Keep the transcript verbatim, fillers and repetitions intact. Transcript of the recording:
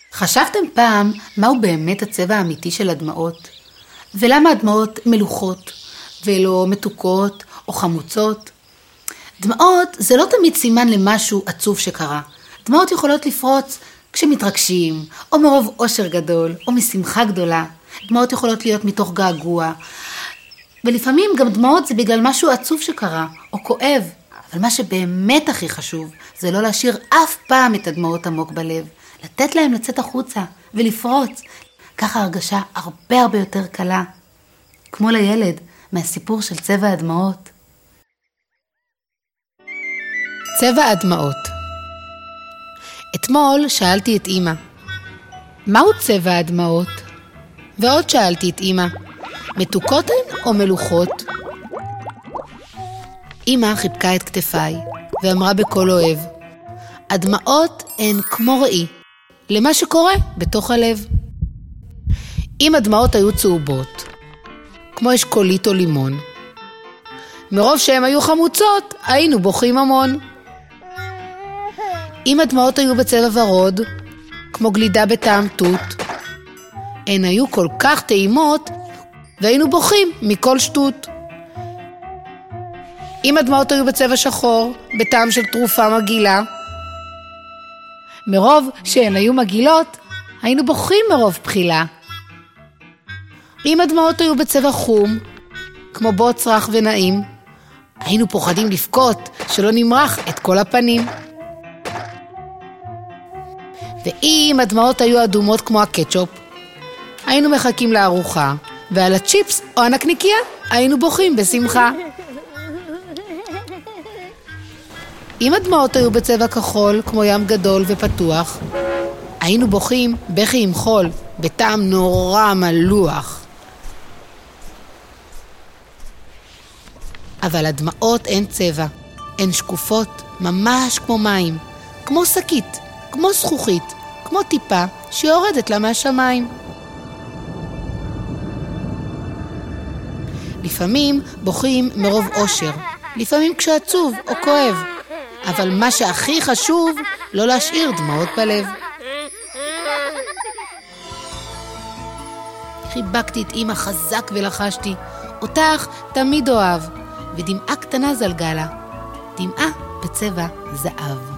חשבתם פעם מהו באמת הצבע האמיתי של הדמעות? ולמה הדמעות מלוכות ולא מתוקות או חמוצות? דמעות זה לא תמיד סימן למשהו עצוב שקרה. דמעות יכולות לפרוץ כשמתרגשים, או מרוב אושר גדול, או משמחה גדולה. דמעות יכולות להיות מתוך געגוע. ולפעמים גם דמעות זה בגלל משהו עצוב שקרה, או כואב. אבל מה שבאמת הכי חשוב, זה לא להשאיר אף פעם את הדמעות עמוק בלב. לתת להם לצאת החוצה ולפרוץ. ככה הרגשה הרבה הרבה יותר קלה. כמו לילד מהסיפור של צבע הדמעות. צבע הדמעות. אתמול שאלתי את אמא, מהו צבע הדמעות? ועוד שאלתי את אמא, מתוקות הן או מלוכות? אמא חיבקה את כתפיי ואמרה בקול אוהב, הדמעות הן כמו ראי למה שקורה בתוך הלב. אם הדמעות היו צהובות, כמו אשכולית או לימון, מרוב שהן היו חמוצות, היינו בוכים המון. אם הדמעות היו בצבע ורוד, כמו גלידה בטעם תות, הן היו כל כך טעימות, והיינו בוכים מכל שטות. אם הדמעות היו בצבע שחור, בטעם של תרופה מגילה, מרוב שהן היו מגילות, היינו בוכים מרוב בחילה. אם הדמעות היו בצבע חום, כמו בוץ רך ונעים, היינו פוחדים לפקות שלא נמרח את כל הפנים. ואם הדמעות היו אדומות כמו הקטשופ, היינו מחכים לארוחה, ועל הצ'יפס או הנקניקיה היינו בוכים בשמחה. אם הדמעות היו בצבע כחול כמו ים גדול ופתוח, היינו בוכים בכי עם חול, בטעם נורא מלוח. אבל הדמעות אין צבע, הן שקופות, ממש כמו מים, כמו שקית, כמו זכוכית, כמו טיפה שיורדת לה מהשמיים. לפעמים בוכים מרוב אושר, לפעמים כשעצוב או כואב, אבל מה שהכי חשוב, לא להשאיר דמעות בלב. חיבקתי את אמא חזק ולחשתי, אותך תמיד אוהב, ודמעה קטנה זלגה לה, דמעה בצבע זהב.